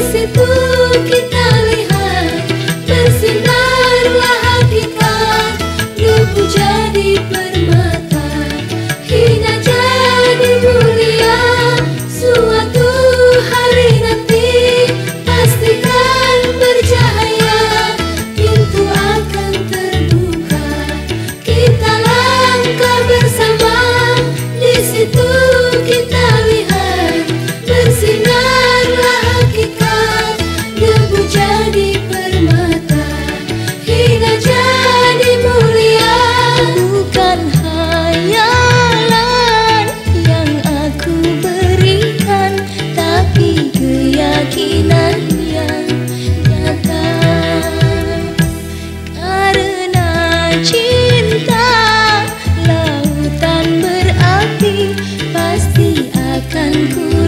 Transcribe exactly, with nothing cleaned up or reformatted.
situ kita lihat bersinarlah hakikat, debu jadi permata, hina jadi mulia. Suatu hari nanti pastikan bercahaya, pintu akan terbuka, kita langkah bersama. Di situ kita lihat bersinarlah hakikat, debu jadi permata, hina jadi mulia. Bukan hayalan yang aku berikan, tapi keyakinan yang nyata. Karena cinta lautan berapi, pasti akan ku